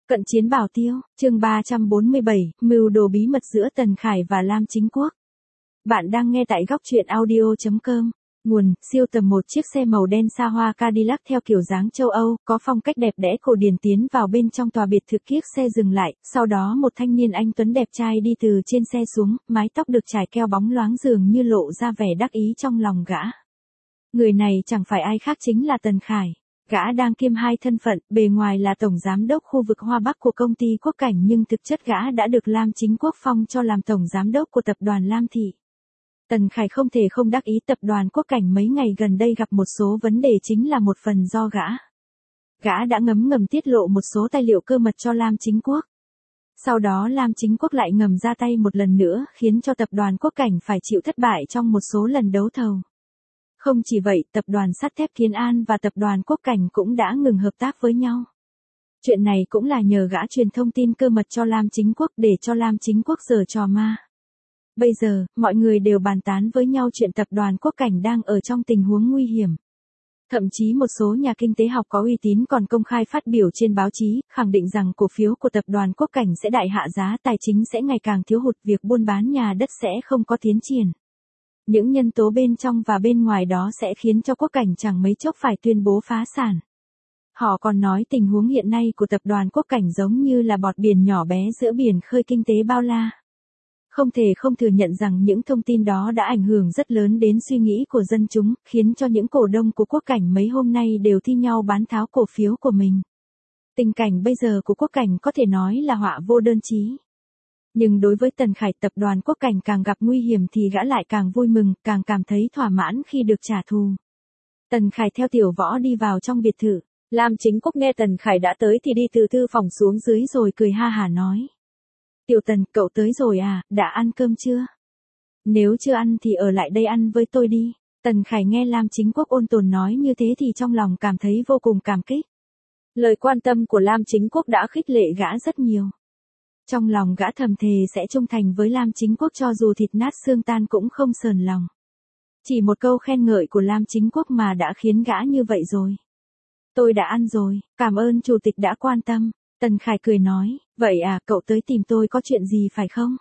Cận chiến bảo tiêu, chương 347, mưu đồ bí mật giữa Tần Khải và Lam Chính Quốc. Bạn đang nghe tại góc truyện audio.com. Nguồn, siêu tầm một chiếc xe màu đen xa hoa Cadillac theo kiểu dáng châu Âu, có phong cách đẹp đẽ cổ điển tiến vào bên trong tòa biệt thự. Chiếc xe dừng lại, sau đó một thanh niên anh tuấn đẹp trai đi từ trên xe xuống, mái tóc được trải keo bóng loáng dường như lộ ra vẻ đắc ý trong lòng gã. Người này chẳng phải ai khác chính là Tần Khải. Gã đang kiêm hai thân phận, bề ngoài là tổng giám đốc khu vực Hoa Bắc của công ty Quốc Cảnh nhưng thực chất gã đã được Lam Chính Quốc phong cho làm tổng giám đốc của tập đoàn Lam Thị. Tần Khải không thể không đắc ý tập đoàn Quốc Cảnh mấy ngày gần đây gặp một số vấn đề chính là một phần do gã. Gã đã ngầm tiết lộ một số tài liệu cơ mật cho Lam Chính Quốc. Sau đó Lam Chính Quốc lại ngầm ra tay một lần nữa khiến cho tập đoàn Quốc Cảnh phải chịu thất bại trong một số lần đấu thầu. Không chỉ vậy, tập đoàn sắt thép Kiến An và tập đoàn Quốc Cảnh cũng đã ngừng hợp tác với nhau. Chuyện này cũng là nhờ gã truyền thông tin cơ mật cho Lam Chính Quốc để cho Lam Chính Quốc giở trò ma. Bây giờ, mọi người đều bàn tán với nhau chuyện tập đoàn Quốc Cảnh đang ở trong tình huống nguy hiểm. Thậm chí một số nhà kinh tế học có uy tín còn công khai phát biểu trên báo chí, khẳng định rằng cổ phiếu của tập đoàn Quốc Cảnh sẽ đại hạ giá, tài chính sẽ ngày càng thiếu hụt, việc buôn bán nhà đất sẽ không có tiến triển. Những nhân tố bên trong và bên ngoài đó sẽ khiến cho Quốc Cảnh chẳng mấy chốc phải tuyên bố phá sản. Họ còn nói tình huống hiện nay của tập đoàn Quốc Cảnh giống như là bọt biển nhỏ bé giữa biển khơi kinh tế bao la. Không thể không thừa nhận rằng những thông tin đó đã ảnh hưởng rất lớn đến suy nghĩ của dân chúng, khiến cho những cổ đông của Quốc Cảnh mấy hôm nay đều thi nhau bán tháo cổ phiếu của mình. Tình cảnh bây giờ của Quốc Cảnh có thể nói là họa vô đơn chí. Nhưng đối với Tần Khải, tập đoàn Quốc Cảnh càng gặp nguy hiểm thì gã lại càng vui mừng, càng cảm thấy thỏa mãn khi được trả thù. Tần Khải theo Tiểu Võ đi vào trong biệt thự. Lam Chính Quốc nghe Tần Khải đã tới thì đi từ thư phòng xuống dưới rồi cười ha hả nói. Tiểu Tần, cậu tới rồi à, đã ăn cơm chưa? Nếu chưa ăn thì ở lại đây ăn với tôi đi. Tần Khải nghe Lam Chính Quốc ôn tồn nói như thế thì trong lòng cảm thấy vô cùng cảm kích. Lời quan tâm của Lam Chính Quốc đã khích lệ gã rất nhiều. Trong lòng gã thầm thề sẽ trung thành với Lam Chính Quốc cho dù thịt nát xương tan cũng không sờn lòng. Chỉ một câu khen ngợi của Lam Chính Quốc mà đã khiến gã như vậy rồi. Tôi đã ăn rồi, cảm ơn chủ tịch đã quan tâm. Tần Khải cười nói, vậy à, cậu tới tìm tôi có chuyện gì phải không?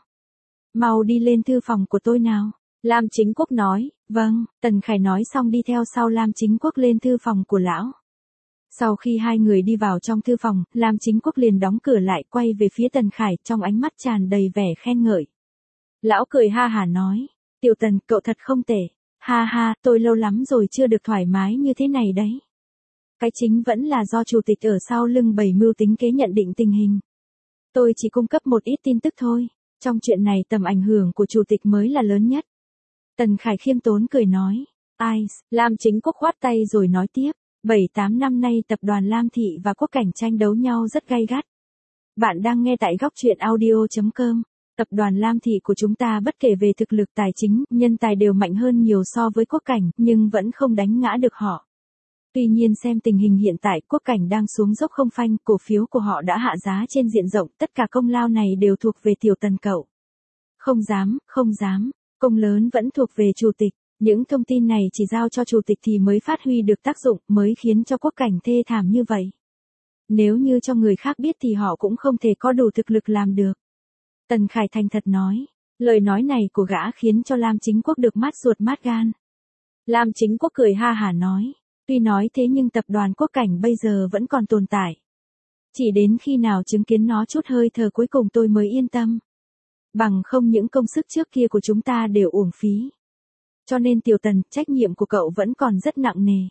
Mau đi lên thư phòng của tôi nào. Lam Chính Quốc nói, vâng. Tần Khải nói xong đi theo sau Lam Chính Quốc lên thư phòng của lão. Sau khi hai người đi vào trong thư phòng, Lam Chính Quốc liền đóng cửa lại, quay về phía Tần Khải, trong ánh mắt tràn đầy vẻ khen ngợi. Lão cười ha hả nói, Tiểu Tần, cậu thật không tệ. Ha ha, tôi lâu lắm rồi chưa được thoải mái như thế này đấy. Cái chính vẫn là do chủ tịch ở sau lưng bày mưu tính kế nhận định tình hình. Tôi chỉ cung cấp một ít tin tức thôi. Trong chuyện này tầm ảnh hưởng của chủ tịch mới là lớn nhất. Tần Khải khiêm tốn cười nói. Ai, Lam Chính Quốc khoát tay rồi nói tiếp. 7-8 năm nay tập đoàn Lam Thị và Quốc Cảnh tranh đấu nhau rất gay gắt. Bạn đang nghe tại góc truyện audio.com. Tập đoàn Lam Thị của chúng ta bất kể về thực lực tài chính, nhân tài đều mạnh hơn nhiều so với Quốc Cảnh, nhưng vẫn không đánh ngã được họ. Tuy nhiên xem tình hình hiện tại, Quốc Cảnh đang xuống dốc không phanh, cổ phiếu của họ đã hạ giá trên diện rộng, tất cả công lao này đều thuộc về Tiểu Tần cậu. Không dám, công lớn vẫn thuộc về chủ tịch. Những thông tin này chỉ giao cho chủ tịch thì mới phát huy được tác dụng, mới khiến cho Quốc Cảnh thê thảm như vậy. Nếu như cho người khác biết thì họ cũng không thể có đủ thực lực làm được. Tần Khải thành thật nói, lời nói này của gã khiến cho Lam Chính Quốc được mát ruột mát gan. Lam Chính Quốc cười ha hả nói, tuy nói thế nhưng tập đoàn Quốc Cảnh bây giờ vẫn còn tồn tại. Chỉ đến khi nào chứng kiến nó chút hơi thở cuối cùng tôi mới yên tâm. Bằng không những công sức trước kia của chúng ta đều uổng phí. Cho nên Tiểu Tần, trách nhiệm của cậu vẫn còn rất nặng nề.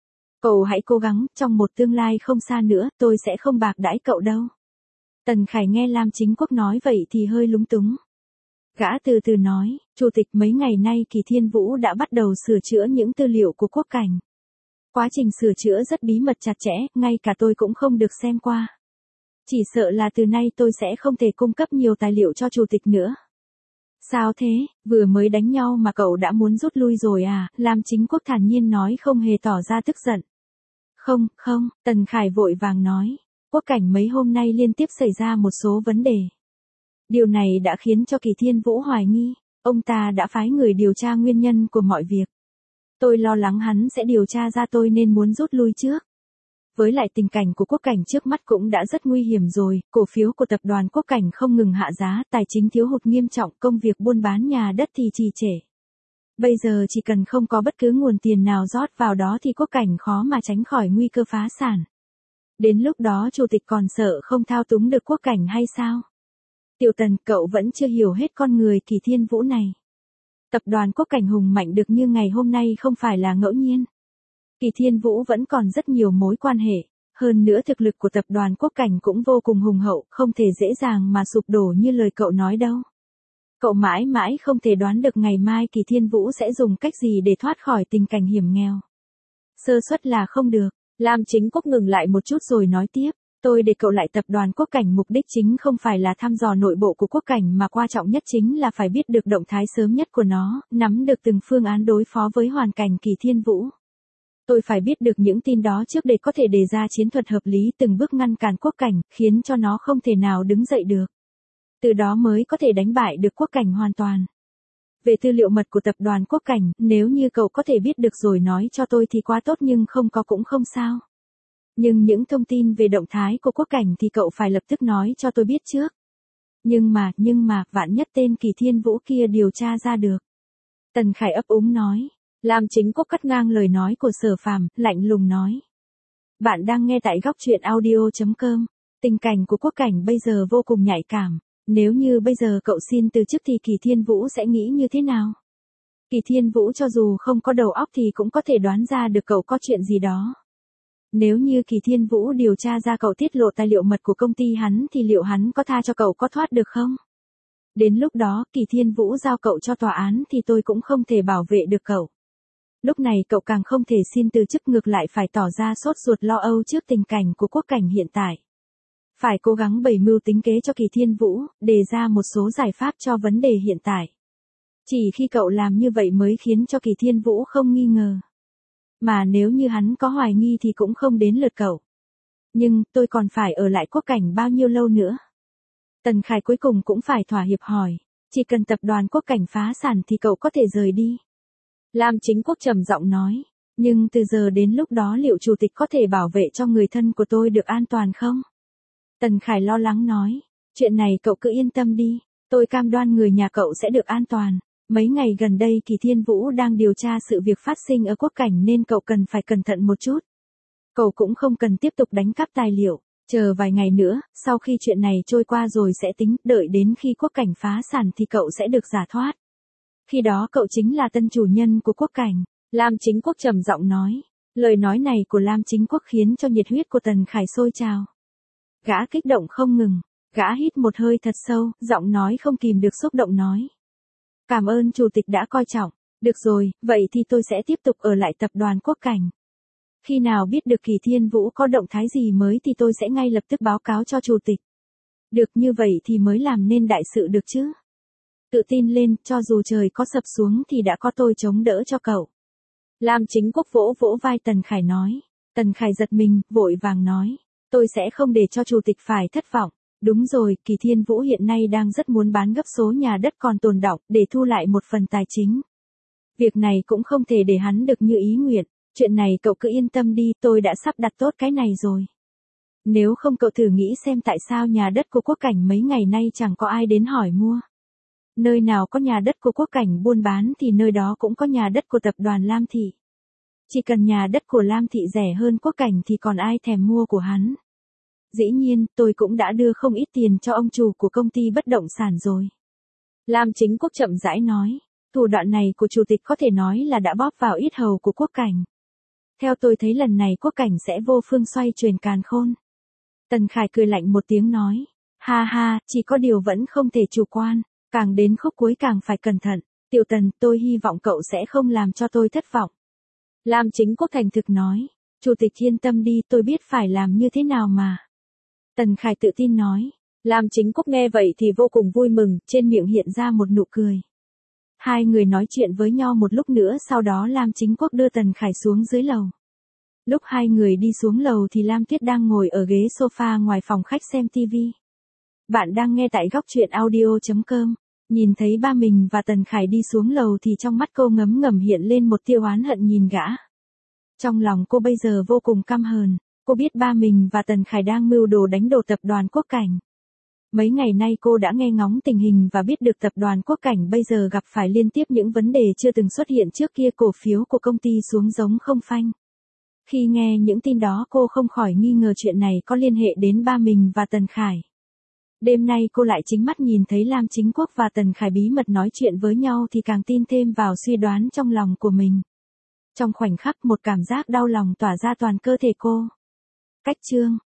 Cậu hãy cố gắng, trong một tương lai không xa nữa, tôi sẽ không bạc đãi cậu đâu. Tần Khải nghe Lam Chính Quốc nói vậy thì hơi lúng túng. Gã từ từ nói, chủ tịch, mấy ngày nay Kỳ Thiên Vũ đã bắt đầu sửa chữa những tư liệu của Quốc Cảnh. Quá trình sửa chữa rất bí mật chặt chẽ, ngay cả tôi cũng không được xem qua. Chỉ sợ là từ nay tôi sẽ không thể cung cấp nhiều tài liệu cho chủ tịch nữa. Sao thế, vừa mới đánh nhau mà cậu đã muốn rút lui rồi à? Lam Chính Quốc thản nhiên nói không hề tỏ ra tức giận. Không, Tần Khải vội vàng nói. Quốc Cảnh mấy hôm nay liên tiếp xảy ra một số vấn đề. Điều này đã khiến cho Kỳ Thiên Vũ hoài nghi. Ông ta đã phái người điều tra nguyên nhân của mọi việc. Tôi lo lắng hắn sẽ điều tra ra tôi nên muốn rút lui trước. Với lại tình cảnh của Quốc Cảnh trước mắt cũng đã rất nguy hiểm rồi, cổ phiếu của tập đoàn Quốc Cảnh không ngừng hạ giá, tài chính thiếu hụt nghiêm trọng, công việc buôn bán nhà đất thì trì trệ. Bây giờ chỉ cần không có bất cứ nguồn tiền nào rót vào đó thì Quốc Cảnh khó mà tránh khỏi nguy cơ phá sản. Đến lúc đó chủ tịch còn sợ không thao túng được Quốc Cảnh hay sao? Tiểu Tần, cậu vẫn chưa hiểu hết con người Kỳ Thiên Vũ này. Tập đoàn Quốc Cảnh hùng mạnh được như ngày hôm nay không phải là ngẫu nhiên. Kỳ Thiên Vũ vẫn còn rất nhiều mối quan hệ, hơn nữa thực lực của tập đoàn Quốc Cảnh cũng vô cùng hùng hậu, không thể dễ dàng mà sụp đổ như lời cậu nói đâu. Cậu mãi mãi không thể đoán được ngày mai Kỳ Thiên Vũ sẽ dùng cách gì để thoát khỏi tình cảnh hiểm nghèo. Sơ suất là không được. Lam Chính Quốc ngừng lại một chút rồi nói tiếp. Tôi để cậu lại tập đoàn Quốc Cảnh mục đích chính không phải là thăm dò nội bộ của Quốc Cảnh mà quan trọng nhất chính là phải biết được động thái sớm nhất của nó, nắm được từng phương án đối phó với hoàn cảnh Kỳ Thiên Vũ. Tôi phải biết được những tin đó trước để có thể đề ra chiến thuật hợp lý từng bước ngăn cản Quốc Cảnh, khiến cho nó không thể nào đứng dậy được. Từ đó mới có thể đánh bại được Quốc Cảnh hoàn toàn. Về tư liệu mật của tập đoàn Quốc Cảnh, nếu như cậu có thể biết được rồi nói cho tôi thì quá tốt nhưng không có cũng không sao. Nhưng những thông tin về động thái của Quốc Cảnh thì cậu phải lập tức nói cho tôi biết trước. Nhưng mà, vạn nhất tên Kỳ Thiên Vũ kia điều tra ra được. Tần Khải ấp úng nói. Lam Chính Quốc cắt ngang lời nói của Sở Phàm, lạnh lùng nói. Bạn đang nghe tại góc truyện audio.com. Tình cảnh của Quốc Cảnh bây giờ vô cùng nhạy cảm. Nếu như bây giờ cậu xin từ chức thì Kỳ Thiên Vũ sẽ nghĩ như thế nào? Kỳ Thiên Vũ cho dù không có đầu óc thì cũng có thể đoán ra được cậu có chuyện gì đó. Nếu như Kỳ Thiên Vũ điều tra ra cậu tiết lộ tài liệu mật của công ty hắn thì liệu hắn có tha cho cậu có thoát được không? Đến lúc đó Kỳ Thiên Vũ giao cậu cho tòa án thì tôi cũng không thể bảo vệ được cậu. Lúc này cậu càng không thể xin từ chức, ngược lại phải tỏ ra sốt ruột lo âu trước tình cảnh của Quốc Cảnh hiện tại. Phải cố gắng bày mưu tính kế cho Kỳ Thiên Vũ, đề ra một số giải pháp cho vấn đề hiện tại. Chỉ khi cậu làm như vậy mới khiến cho Kỳ Thiên Vũ không nghi ngờ. Mà nếu như hắn có hoài nghi thì cũng không đến lượt cậu. Nhưng tôi còn phải ở lại Quốc Cảnh bao nhiêu lâu nữa? Tần Khải cuối cùng cũng phải thỏa hiệp hỏi. Chỉ cần tập đoàn Quốc Cảnh phá sản thì cậu có thể rời đi. Lam Chính Quốc trầm giọng nói. Nhưng từ giờ đến lúc đó liệu chủ tịch có thể bảo vệ cho người thân của tôi được an toàn không? Tần Khải lo lắng nói. Chuyện này cậu cứ yên tâm đi. Tôi cam đoan người nhà cậu sẽ được an toàn. Mấy ngày gần đây Kỳ Thiên Vũ đang điều tra sự việc phát sinh ở Quốc Cảnh nên cậu cần phải cẩn thận một chút. Cậu cũng không cần tiếp tục đánh cắp tài liệu. Chờ vài ngày nữa, sau khi chuyện này trôi qua rồi sẽ tính, đợi đến khi Quốc Cảnh phá sản thì cậu sẽ được giải thoát. Khi đó cậu chính là tân chủ nhân của Quốc Cảnh. Lam Chính Quốc trầm giọng nói. Lời nói này của Lam Chính Quốc khiến cho nhiệt huyết của Tần Khải sôi trào. Gã kích động không ngừng. Gã hít một hơi thật sâu, giọng nói không kìm được xúc động nói. Cảm ơn chủ tịch đã coi trọng. Được rồi, vậy thì tôi sẽ tiếp tục ở lại tập đoàn Quốc Cảnh. Khi nào biết được Kỳ Thiên Vũ có động thái gì mới thì tôi sẽ ngay lập tức báo cáo cho chủ tịch. Được như vậy thì mới làm nên đại sự được chứ. Tự tin lên, cho dù trời có sập xuống thì đã có tôi chống đỡ cho cậu. Lam Chính Quốc vỗ vỗ vai Tần Khải nói. Tần Khải giật mình, vội vàng nói. Tôi sẽ không để cho chủ tịch phải thất vọng. Đúng rồi, Kỳ Thiên Vũ hiện nay đang rất muốn bán gấp số nhà đất còn tồn đọng để thu lại một phần tài chính. Việc này cũng không thể để hắn được như ý nguyện. Chuyện này cậu cứ yên tâm đi, tôi đã sắp đặt tốt cái này rồi. Nếu không cậu thử nghĩ xem tại sao nhà đất của Quốc Cảnh mấy ngày nay chẳng có ai đến hỏi mua. Nơi nào có nhà đất của Quốc Cảnh buôn bán thì nơi đó cũng có nhà đất của tập đoàn Lam Thị. Chỉ cần nhà đất của Lam Thị rẻ hơn Quốc Cảnh thì còn ai thèm mua của hắn. Dĩ nhiên, tôi cũng đã đưa không ít tiền cho ông chủ của công ty bất động sản rồi. Lam Chính Quốc chậm rãi nói. Thủ đoạn này của chủ tịch có thể nói là đã bóp vào yết hầu của Quốc Cảnh. Theo tôi thấy lần này Quốc Cảnh sẽ vô phương xoay chuyển càn khôn. Tần Khải cười lạnh một tiếng nói. Ha ha, chỉ có điều vẫn không thể chủ quan. Càng đến khúc cuối càng phải cẩn thận. Tiểu Tần, tôi hy vọng cậu sẽ không làm cho tôi thất vọng. Lam Chính Quốc thành thực nói. Chủ tịch yên tâm đi, tôi biết phải làm như thế nào mà. Tần Khải tự tin nói. Lam Chính Quốc nghe vậy thì vô cùng vui mừng, trên miệng hiện ra một nụ cười. Hai người nói chuyện với nhau một lúc nữa, sau đó Lam Chính Quốc đưa Tần Khải xuống dưới lầu. Lúc hai người đi xuống lầu thì Lam Tuyết đang ngồi ở ghế sofa ngoài phòng khách xem TV. Bạn đang nghe tại góc truyện audio.com. Nhìn thấy ba mình và Tần Khải đi xuống lầu thì trong mắt cô ngấm ngầm hiện lên một tia oán hận nhìn gã. Trong lòng cô bây giờ vô cùng căm hờn. Cô biết ba mình và Tần Khải đang mưu đồ đánh đổ tập đoàn Quốc Cảnh. Mấy ngày nay cô đã nghe ngóng tình hình và biết được tập đoàn Quốc Cảnh bây giờ gặp phải liên tiếp những vấn đề chưa từng xuất hiện trước kia, cổ phiếu của công ty xuống giống không phanh. Khi nghe những tin đó cô không khỏi nghi ngờ chuyện này có liên hệ đến ba mình và Tần Khải. Đêm nay cô lại chính mắt nhìn thấy Lam Chính Quốc và Tần Khải bí mật nói chuyện với nhau thì càng tin thêm vào suy đoán trong lòng của mình. Trong khoảnh khắc một cảm giác đau lòng tỏa ra toàn cơ thể cô. Cách chương